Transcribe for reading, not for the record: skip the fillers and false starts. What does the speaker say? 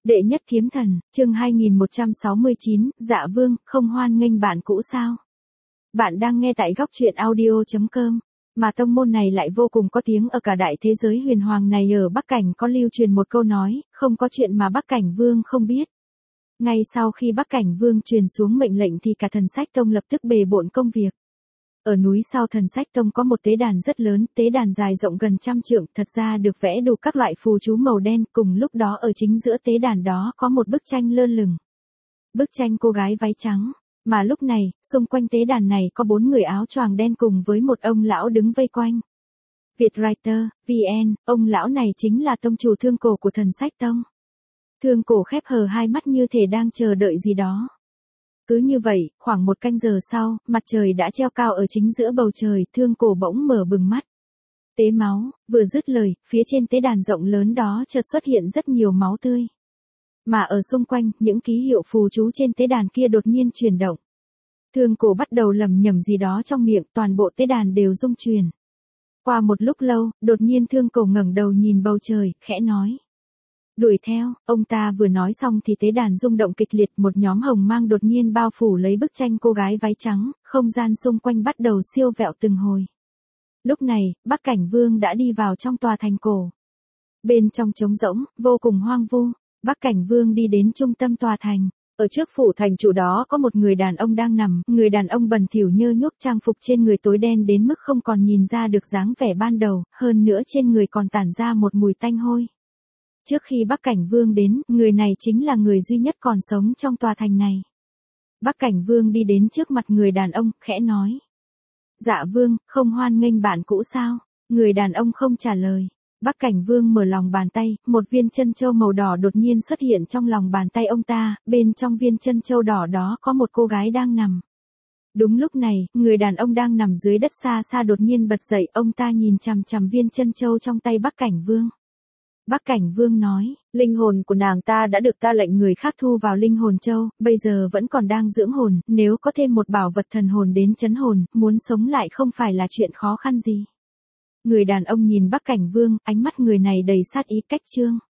Đệ nhất kiếm thần, chương 2169, Dạ Vương, không hoan nghênh bạn cũ sao? Bạn đang nghe tại góc truyện audio.com, mà tông môn này lại vô cùng có tiếng ở cả đại thế giới huyền hoàng này. Ở Bắc Cảnh có lưu truyền một câu nói, không có chuyện mà Bắc Cảnh Vương không biết. Ngay sau khi Bắc Cảnh Vương truyền xuống mệnh lệnh thì cả Thần Sách Tông lập tức bề bộn công việc. Ở núi sau Thần Sách Tông có một tế đàn rất lớn, tế đàn dài rộng gần 100 trượng, thật ra được vẽ đủ các loại phù chú màu đen, cùng lúc đó ở chính giữa tế đàn đó có một bức tranh lơ lửng. Bức tranh cô gái váy trắng, mà lúc này, xung quanh tế đàn này có 4 người áo choàng đen cùng với một ông lão đứng vây quanh. Vietwriter, VN, ông lão này chính là tông chủ Thương Cổ của Thần Sách Tông. Thương Cổ khép hờ hai mắt như thể đang chờ đợi gì đó. Cứ như vậy, khoảng 1 canh giờ sau, mặt trời đã treo cao ở chính giữa bầu trời, Thương Cổ bỗng mở bừng mắt. Tế máu, vừa dứt lời, phía trên tế đàn rộng lớn đó chợt xuất hiện rất nhiều máu tươi. Mà ở xung quanh, những ký hiệu phù chú trên tế đàn kia đột nhiên chuyển động. Thương Cổ bắt đầu lẩm nhẩm gì đó trong miệng, toàn bộ tế đàn đều rung chuyển. Qua một lúc lâu, đột nhiên Thương Cổ ngẩng đầu nhìn bầu trời, khẽ nói. Đuổi theo, ông ta vừa nói xong thì tế đàn rung động kịch liệt, một nhóm hồng mang đột nhiên bao phủ lấy bức tranh cô gái váy trắng, không gian xung quanh bắt đầu siêu vẹo từng hồi. Lúc này, Bắc Cảnh Vương đã đi vào trong tòa thành cổ. Bên trong trống rỗng, vô cùng hoang vu, Bắc Cảnh Vương đi đến trung tâm tòa thành. Ở trước phủ thành chủ đó có một người đàn ông đang nằm, người đàn ông bẩn thỉu nhơ nhuốc, trang phục trên người tối đen đến mức không còn nhìn ra được dáng vẻ ban đầu, hơn nữa trên người còn tản ra một mùi tanh hôi. Trước khi Bắc Cảnh Vương đến, người này chính là người duy nhất còn sống trong tòa thành này. Bắc Cảnh Vương đi đến trước mặt người đàn ông, khẽ nói. Dạ Vương, không hoan nghênh bạn cũ sao? Người đàn ông không trả lời. Bắc Cảnh Vương mở lòng bàn tay, một viên chân châu màu đỏ đột nhiên xuất hiện trong lòng bàn tay ông ta, bên trong viên chân châu đỏ đó có một cô gái đang nằm. Đúng lúc này, người đàn ông đang nằm dưới đất xa xa đột nhiên bật dậy, ông ta nhìn chằm chằm viên chân châu trong tay Bắc Cảnh Vương. Bắc Cảnh Vương nói, linh hồn của nàng ta đã được ta lệnh người khác thu vào linh hồn châu, bây giờ vẫn còn đang dưỡng hồn, nếu có thêm một bảo vật thần hồn đến trấn hồn, muốn sống lại không phải là chuyện khó khăn gì. Người đàn ông nhìn Bắc Cảnh Vương, ánh mắt người này đầy sát ý, cách trương.